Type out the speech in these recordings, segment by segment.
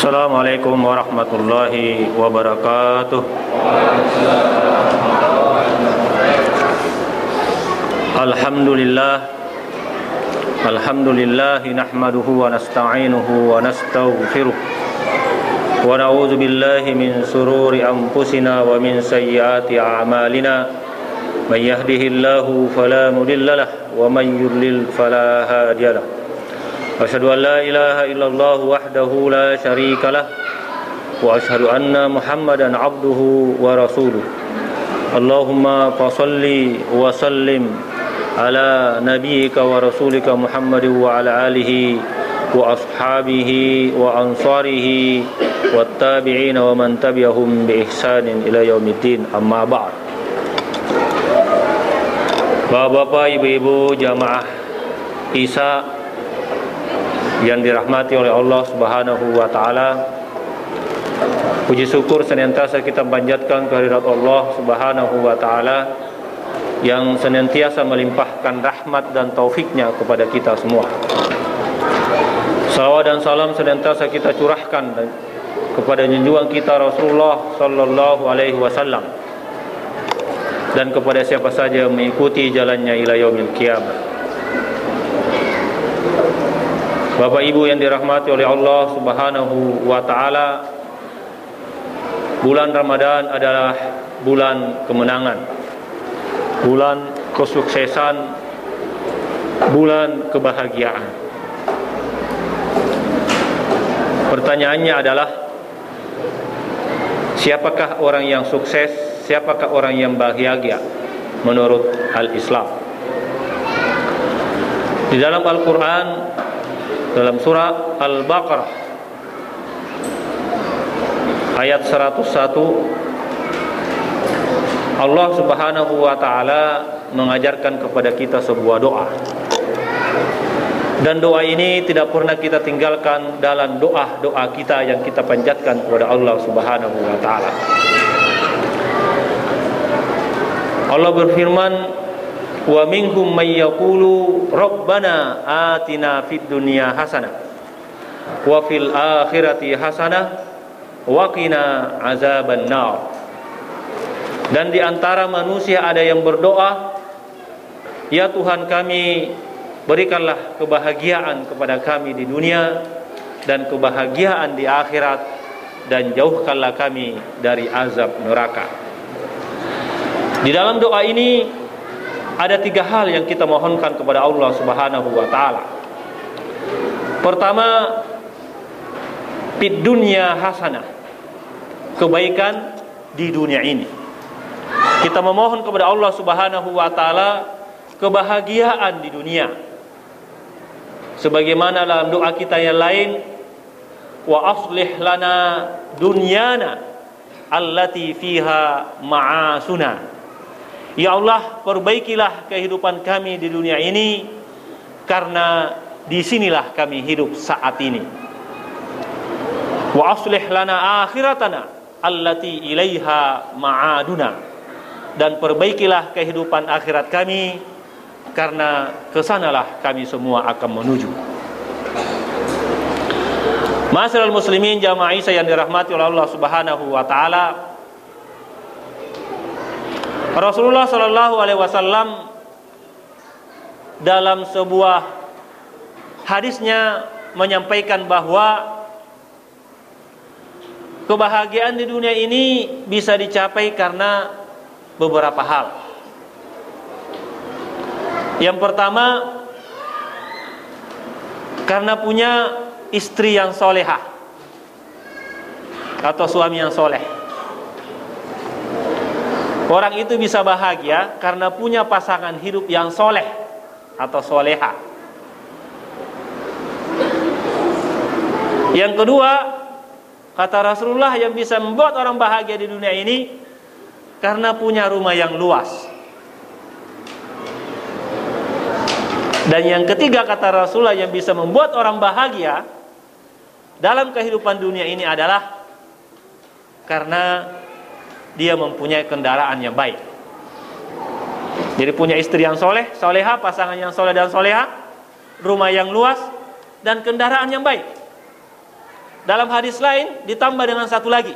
Assalamualaikum warahmatullahi wabarakatuh. Alhamdulillah nahmaduhu wa nasta'inuhu wa nastaghfiruh wa na'udzu billahi min sururi anfusina wa min sayyiati a'malina. May yahdihillahu fala mudilla lahu wa may yudlil fala hadiya lahu. Asyhadu an la ilaha illallah wahdahu la syarika lah wa asyhadu anna Muhammadan abduhu wa rasuluh. Allahumma fashalli wa sallim ala nabiyyika wa rasulika Muhammad wa ala alihi wa ashabihi wa ansarihi wat tabi'in wa man tabi'ahum bi ihsanin ila yaumiddin. Amma ba'd. Bapak-bapak, ibu-ibu jamaah Isya yang dirahmati oleh Allah Subhanahu wa taala, puji syukur senantiasa kita panjatkan kehadirat Allah Subhanahu wa taala yang senantiasa melimpahkan rahmat dan taufiknya kepada kita semua. Salawat dan salam senantiasa kita curahkan kepada junjungan kita Rasulullah sallallahu alaihi wasallam dan kepada siapa saja yang mengikuti jalannya ila yaumil qiyamah. Bapak Ibu yang dirahmati oleh Allah Subhanahu wa taala, bulan Ramadan adalah bulan kemenangan, bulan kesuksesan, bulan kebahagiaan. Pertanyaannya adalah, siapakah orang yang sukses, siapakah orang yang bahagia menurut Al-Islam? Di dalam Al-Quran, dalam surah Al-Baqarah ayat 101, Allah Subhanahu wa taala mengajarkan kepada kita sebuah doa. Dan doa ini tidak pernah kita tinggalkan dalam doa-doa kita yang kita panjatkan kepada Allah Subhanahu wa taala. Allah berfirman, wa minhum may yaqulu rabbana atina fid dunya hasanah wa fil akhirati hasanah wa qina azaban nar. Dan di antara manusia ada yang berdoa, ya Tuhan kami, berikanlah kebahagiaan kepada kami di dunia dan kebahagiaan di akhirat, dan jauhkanlah kami dari azab neraka. Di dalam doa ini ada 3 hal yang kita mohonkan kepada Allah Subhanahu wa taala. Pertama, fid dunya hasanah, kebaikan di dunia ini. Kita memohon kepada Allah Subhanahu wa taala kebahagiaan di dunia. Sebagaimana dalam doa kita yang lain, wa aslih lana dunyana allati fiha ma'asuna. Ya Allah, perbaikilah kehidupan kami di dunia ini, karena disinilah kami hidup saat ini. Wa aslih lana akhiratana allati ilaiha ma'aduna. Dan perbaikilah kehidupan akhirat kami, karena kesanalah kami semua akan menuju. Ma'asyiral muslimin jamaah Isya yang dirahmati oleh Allah Subhanahu wa taala, Rasulullah sallallahu alaihi wasallam dalam sebuah hadisnya menyampaikan bahwa kebahagiaan di dunia ini bisa dicapai karena beberapa hal. Yang pertama, karena punya istri yang solehah atau suami yang soleh. Orang itu bisa bahagia karena punya pasangan hidup yang soleh atau soleha. Yang kedua, kata Rasulullah, yang bisa membuat orang bahagia di dunia ini karena punya rumah yang luas. Dan yang ketiga, kata Rasulullah, yang bisa membuat orang bahagia dalam kehidupan dunia ini adalah karena dia mempunyai kendaraan yang baik. Jadi punya istri yang soleh, soleha, pasangan yang soleh dan soleha, rumah yang luas, dan kendaraan yang baik. Dalam hadis lain ditambah dengan satu lagi,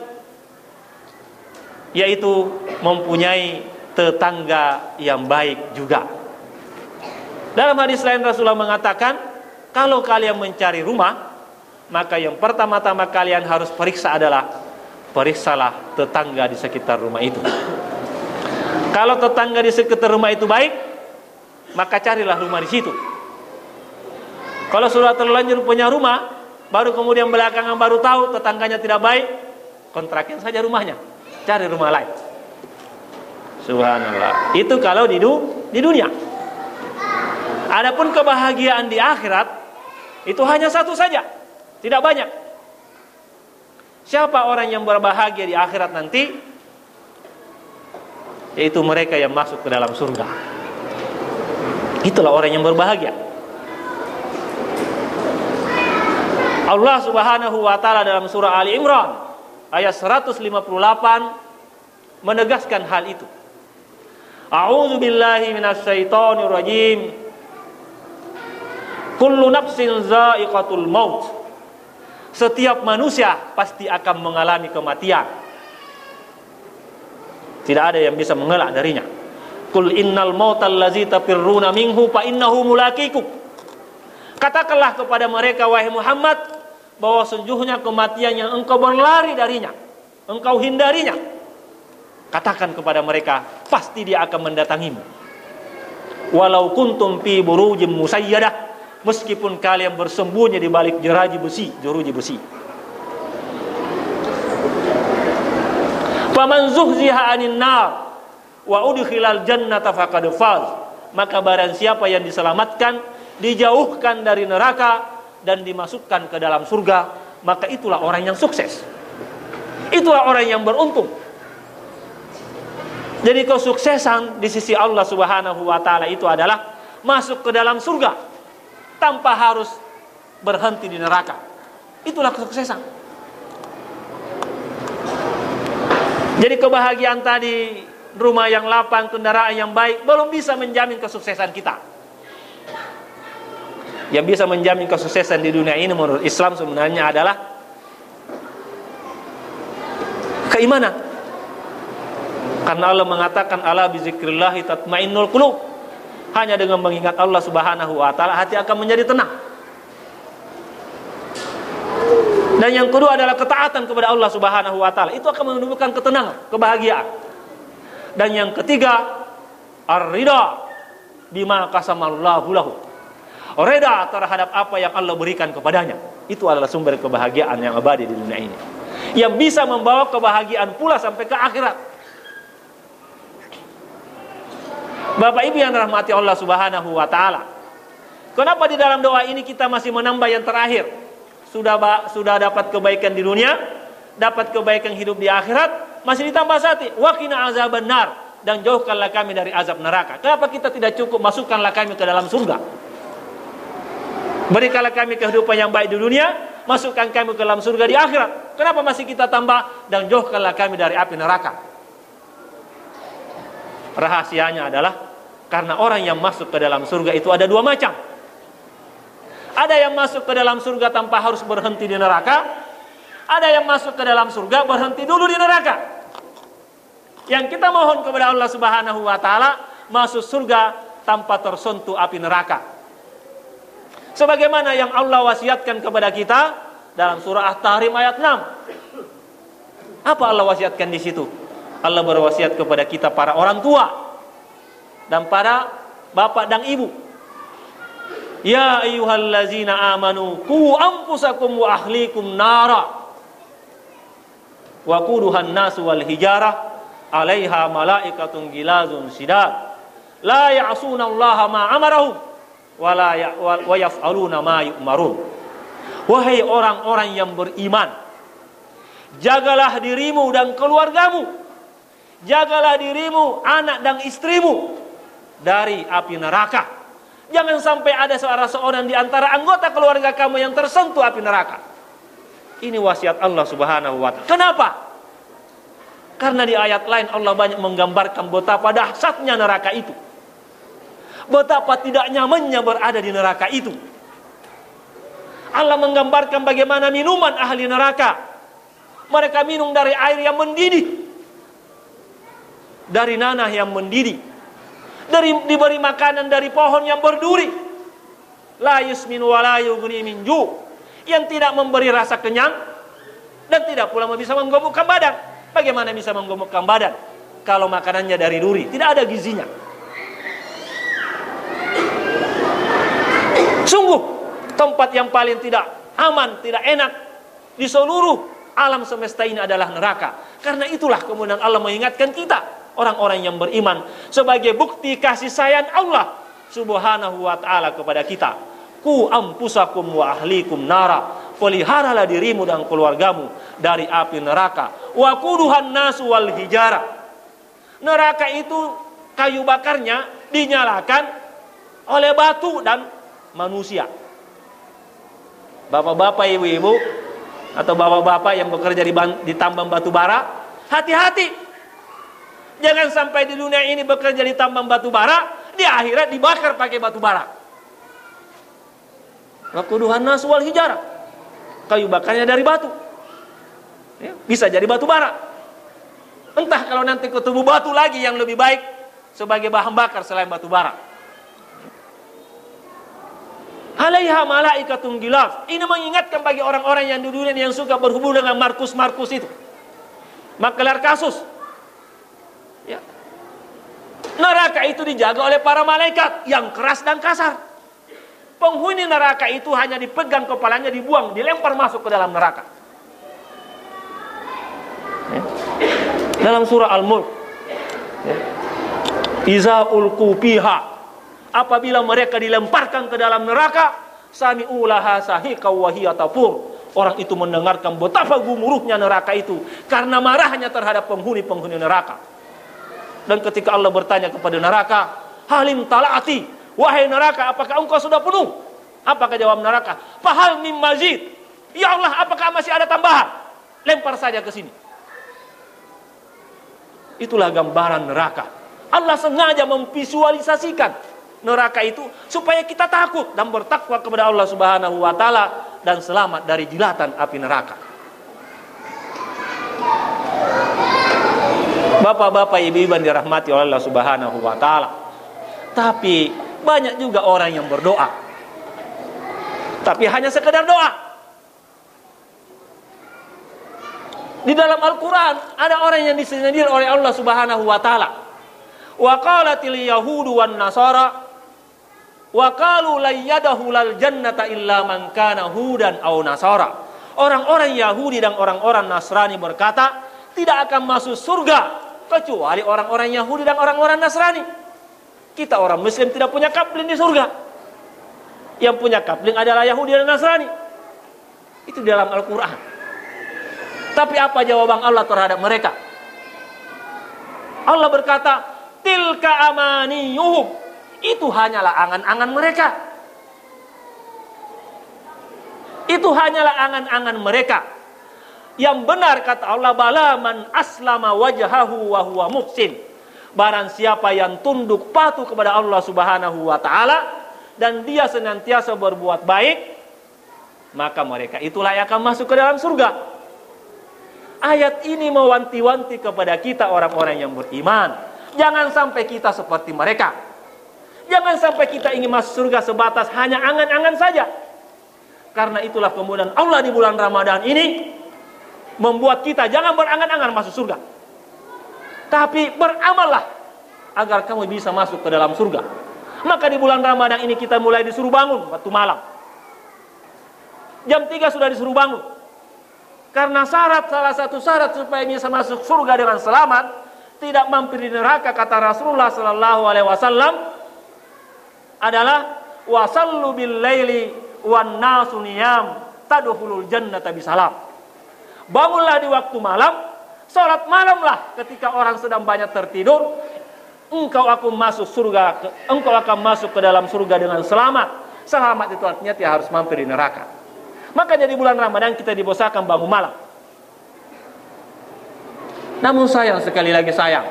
yaitu mempunyai tetangga yang baik juga. Dalam hadis lain Rasulullah mengatakan, kalau kalian mencari rumah, maka yang pertama-tama kalian harus periksalah tetangga di sekitar rumah itu. Kalau tetangga di sekitar rumah itu baik, maka carilah rumah di situ. Kalau sudah terlanjur punya rumah, baru kemudian belakangan baru tahu tetangganya tidak baik, kontrakin saja rumahnya, cari rumah lain. Subhanallah. Itu kalau di dunia. Adapun kebahagiaan di akhirat itu hanya satu saja, tidak banyak. Siapa orang yang berbahagia di akhirat nanti? Yaitu mereka yang masuk ke dalam surga. Itulah orang yang berbahagia. Allah Subhanahu wa taala dalam surah Ali Imran ayat 158 menegaskan hal itu. A'udzu billahi minasyaitonir rajim. Kullu nafsin za'iqatul maut. Setiap manusia pasti akan mengalami kematian. Tidak ada yang bisa mengelak darinya. Qul innal mautal ladzi tafirruna minhu fa innahu mulaqikum. Katakanlah kepada mereka, wahai Muhammad, bahwa sejujurnya kematian yang engkau berlari darinya, engkau hindarinya. Katakan kepada mereka, pasti dia akan mendatangimu. Walau kuntum fi burujim musayyadah, meskipun kalian bersembunyi di balik jeruji besi. Faman zuhziha 'anil nar wa udkhilal jannata faqad faz. Maka barang siapa yang diselamatkan, dijauhkan dari neraka dan dimasukkan ke dalam surga, maka itulah orang yang sukses. Itulah orang yang beruntung. Jadi kesuksesan di sisi Allah Subhanahu wa taala itu adalah masuk ke dalam surga tanpa harus berhenti di neraka. Itulah kesuksesan. Jadi kebahagiaan tadi, rumah yang lapang, kendaraan yang baik, belum bisa menjamin kesuksesan kita. Yang bisa menjamin kesuksesan di dunia ini menurut Islam sebenarnya adalah keimanan. Karena Allah mengatakan, ala bizikrillahi tatmainnul qulub. Hanya dengan mengingat Allah Subhanahu wa taala hati akan menjadi tenang. Dan yang kedua adalah ketaatan kepada Allah Subhanahu wa taala. Itu akan menumbuhkan ketenangan, kebahagiaan. Dan yang ketiga, ar-ridha bima qasamallahu lahu. Reda terhadap apa yang Allah berikan kepadanya. Itu adalah sumber kebahagiaan yang abadi di dunia ini, yang bisa membawa kebahagiaan pula sampai ke akhirat. Bapak Ibu yang rahmati Allah Subhanahu wa taala, kenapa di dalam doa ini kita masih menambah yang terakhir? Sudah dapat kebaikan di dunia, dapat kebaikan hidup di akhirat, masih ditambah satu, waqina azabannar, dan jauhkanlah kami dari azab neraka. Kenapa kita tidak cukup masukkanlah kami ke dalam surga? Berikanlah kami kehidupan yang baik di dunia, masukkan kami ke dalam surga di akhirat. Kenapa masih kita tambah, dan jauhkanlah kami dari api neraka? Rahasianya adalah karena orang yang masuk ke dalam surga itu ada dua macam. Ada yang masuk ke dalam surga tanpa harus berhenti di neraka. Ada yang masuk ke dalam surga berhenti dulu di neraka. Yang kita mohon kepada Allah Subhanahu wa taala, masuk surga tanpa tersentuh api neraka. Sebagaimana yang Allah wasiatkan kepada kita dalam surah At-Tahrim ayat 6. Apa Allah wasiatkan di situ? Allah berwasiat kepada kita para orang tua dan para bapak dan ibu. Ya ayyuhallazina amanu qu anfusakum wa ahlikum nara wa quduhan nasu wal hijarah 'alaiha malaikatun gilazun sidad la ya'sunallaha ma amarahum wa yaf'aluna ma yu'marun. Wahai orang-orang yang beriman, jagalah dirimu dan keluargamu, jagalah dirimu, anak dan istrimu dari api neraka. Jangan sampai ada seorang di antara anggota keluarga kamu yang tersentuh api neraka. Ini wasiat Allah Subhanahu wa taala. Kenapa? Karena di ayat lain Allah banyak menggambarkan betapa dahsyatnya neraka itu, betapa tidak nyamannya berada di neraka itu. Allah menggambarkan bagaimana minuman ahli neraka. Mereka minum dari air yang mendidih, dari nanah yang mendidih, diberi makanan dari pohon yang berduri. La yusmin wa la yughni min ju', yang tidak memberi rasa kenyang dan tidak pula bisa menggemukkan badan. Bagaimana bisa menggemukkan badan kalau makanannya dari duri? Tidak ada gizinya. Sungguh tempat yang paling tidak aman, tidak enak di seluruh alam semesta ini adalah neraka. Karena itulah kemudian Allah mengingatkan kita, orang-orang yang beriman, sebagai bukti kasih sayang Allah Subhanahu wa ta'ala kepada kita. Ku ampusakum wa ahlikum nara, peliharalah dirimu dan keluargamu dari api neraka. Wa quduhan nasu wal hijara. Neraka itu kayu bakarnya dinyalakan oleh batu dan manusia. Bapak-bapak, ibu-ibu, atau bapak-bapak yang bekerja di tambang batu bara, hati-hati. Jangan sampai di dunia ini bekerja di tambang batu bara, di akhirat dibakar pakai batu bara. Waquduhan nas wal hijara. Kayu bakarnya dari batu. Ya, bisa jadi batu bara. Entah kalau nanti ketemu batu lagi yang lebih baik sebagai bahan bakar selain batu bara. Alaiha malaikatun gilaz. Ini mengingatkan bagi orang-orang yang di dunia yang suka berhubung dengan Markus itu, maklar kasus. Ya. Neraka itu dijaga oleh para malaikat yang keras dan kasar. Penghuni neraka itu hanya dipegang kepalanya, dibuang, dilempar masuk ke dalam neraka. Ya. Dalam surah Al-Mulk, ya. Iza ulqu fiha, apabila mereka dilemparkan ke dalam neraka, sami'u laha sahiqa wa hiya tafur. Orang itu mendengarkan betapa gemuruhnya neraka itu karena marahnya terhadap penghuni-penghuni neraka. Dan ketika Allah bertanya kepada neraka, halim tala'ati, wahai neraka, apakah engkau sudah penuh? Apakah jawab neraka? Fahal mim mazid, ya Allah, apakah masih ada tambahan? Lempar saja ke sini. Itulah gambaran neraka. Allah sengaja memvisualisasikan neraka itu supaya kita takut dan bertakwa kepada Allah Subhanahu wa ta'ala dan selamat dari jilatan api neraka. Bapak-bapak, ibu-ibu yang dirahmati oleh Allah Subhanahu wa ta'ala. Tapi banyak juga orang yang berdoa, tapi hanya sekedar doa. Di dalam Al-Quran ada orang yang disindir oleh Allah Subhanahu wa ta'ala. Wa qalatil yahudu wan nasara wa qalu la yadahu lal jannata illa man kana hudan aw nasara. Orang-orang Yahudi dan orang-orang Nasrani berkata, tidak akan masuk surga kecuali orang-orang Yahudi dan orang-orang Nasrani. Kita orang Muslim tidak punya kapling di surga. Yang punya kapling adalah Yahudi dan Nasrani. Itu dalam Al-Quran. Tapi apa jawaban Allah terhadap mereka? Allah berkata, tilka amaniyuhum, itu hanyalah angan-angan mereka. Itu hanyalah angan-angan mereka. Yang benar kata Allah, bala man aslama wajhahu wa huwa muhsin. Barang siapa yang tunduk patuh kepada Allah Subhanahu wa ta'ala dan dia senantiasa berbuat baik, maka mereka itulah yang akan masuk ke dalam surga. Ayat ini mewanti-wanti kepada kita orang-orang yang beriman. Jangan sampai kita seperti mereka. Jangan sampai kita ingin masuk surga sebatas hanya angan-angan saja. Karena itulah kemudian Allah di bulan Ramadan ini membuat kita jangan berangan-angan masuk surga, tapi beramallah agar kamu bisa masuk ke dalam surga. Maka di bulan Ramadan ini kita mulai disuruh bangun waktu malam. Jam 3 sudah disuruh bangun. Karena salah satu syarat supaya bisa masuk surga dengan selamat, tidak mampir di neraka, kata Rasulullah sallallahu alaihi wasallam, adalah wasallu bil laili wan nasu niyam tadkhulul jannata bisalam. Bangunlah di waktu malam, salat malamlah ketika orang sedang banyak tertidur, engkau akan masuk ke dalam surga dengan selamat. Selamat itu artinya tidak harus mampir di neraka. Makanya di bulan Ramadan kita dibosakan bangun malam. Namun sayang, sekali lagi sayang,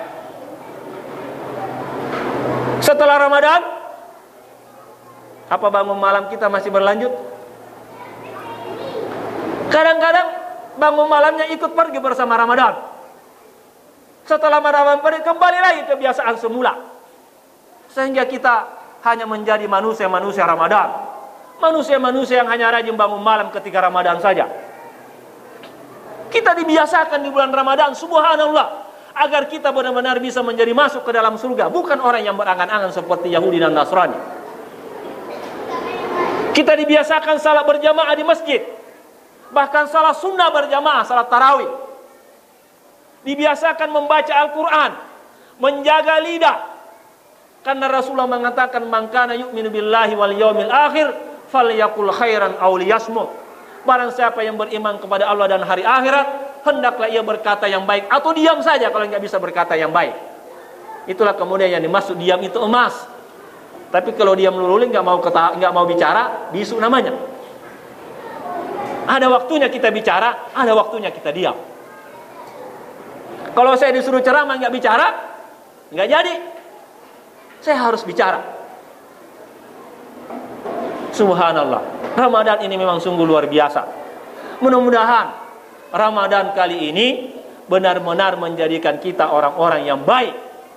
setelah Ramadan, apa bangun malam kita masih berlanjut? Kadang-kadang bangun malamnya ikut pergi bersama Ramadan. Setelah Ramadan pergi, kembali lagi kebiasaan semula. Sehingga kita hanya menjadi manusia-manusia Ramadan. Manusia-manusia yang hanya rajin bangun malam ketika Ramadan saja. Kita dibiasakan di bulan Ramadan, subhanallah, agar kita benar-benar bisa menjadi masuk ke dalam surga. Bukan orang yang berangan-angan seperti Yahudi dan Nasrani. Kita dibiasakan salat berjamaah di masjid. Bahkan salat sunnah berjamaah, salat tarawih. Dibiasakan membaca Al-Quran, menjaga lidah. Karena Rasulullah mengatakan, man kana yu'minu billahi wal yawmil akhir falyaqul khairan aw liyasmut. Barang siapa yang beriman kepada Allah dan hari akhirat, hendaklah ia berkata yang baik atau diam saja kalau nggak bisa berkata yang baik. Itulah kemudian yang dimaksud diam itu emas. Tapi kalau diam lululing nggak mau bicara, bisu namanya. Ada waktunya kita bicara, ada waktunya kita diam. Kalau saya disuruh ceramah nggak bicara, nggak jadi. Saya harus bicara. Subhanallah. Ramadan ini memang sungguh luar biasa. Mudah-mudahan Ramadan kali ini benar-benar menjadikan kita orang-orang yang baik.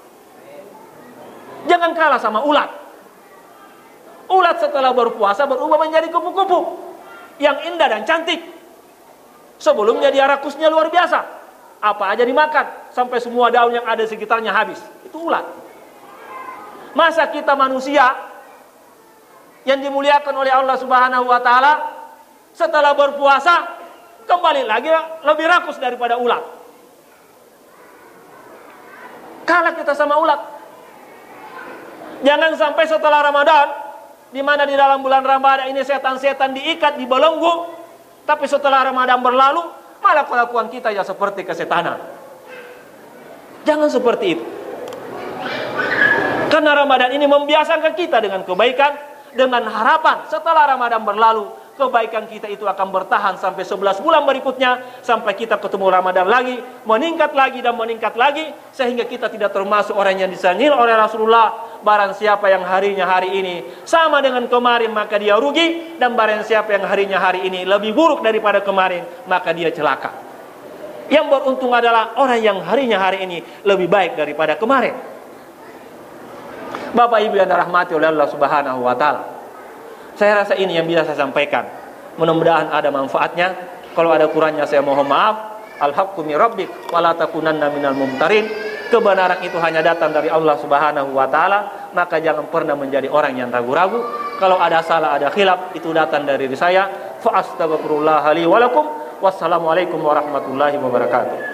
Jangan kalah sama ulat. Ulat setelah berpuasa berubah menjadi kupu-kupu yang indah dan cantik. Sebelumnya dia rakusnya luar biasa. Apa aja dimakan sampai semua daun yang ada di sekitarnya habis. Itu ulat. Masa kita manusia yang dimuliakan oleh Allah Subhanahu wa taala setelah berpuasa kembali lagi lebih rakus daripada ulat. Kalah kita sama ulat. Jangan sampai setelah Ramadan, di mana di dalam bulan Ramadan ini setan-setan diikat, dibelenggu, tapi setelah Ramadan berlalu malah kelakuan kita ya seperti kesetanan. Jangan seperti itu. Karena Ramadan ini membiasakan kita dengan kebaikan, dengan harapan setelah Ramadan berlalu kebaikan kita itu akan bertahan sampai 11 bulan berikutnya, sampai kita ketemu Ramadan lagi, meningkat lagi dan meningkat lagi, sehingga kita tidak termasuk orang yang disangil oleh Rasulullah. Barang siapa yang harinya hari ini sama dengan kemarin maka dia rugi, dan barang siapa yang harinya hari ini lebih buruk daripada kemarin maka dia celaka. Yang beruntung adalah orang yang harinya hari ini lebih baik daripada kemarin. Bapak Ibu yang dirahmati oleh Allah Subhanahu wa taala, saya rasa ini yang bisa saya sampaikan. Mudah-mudahan ada manfaatnya. Kalau ada kurangnya saya mohon maaf. Al-haqqu min rabbik wa la takunanna minal mumtarin. Kebenaran itu hanya datang dari Allah Subhanahu wa taala, maka jangan pernah menjadi orang yang ragu-ragu. Kalau ada salah, ada khilaf, itu datang dari saya. Fa astaghfirullah li wa lakum. Wassalamualaikum warahmatullahi wabarakatuh.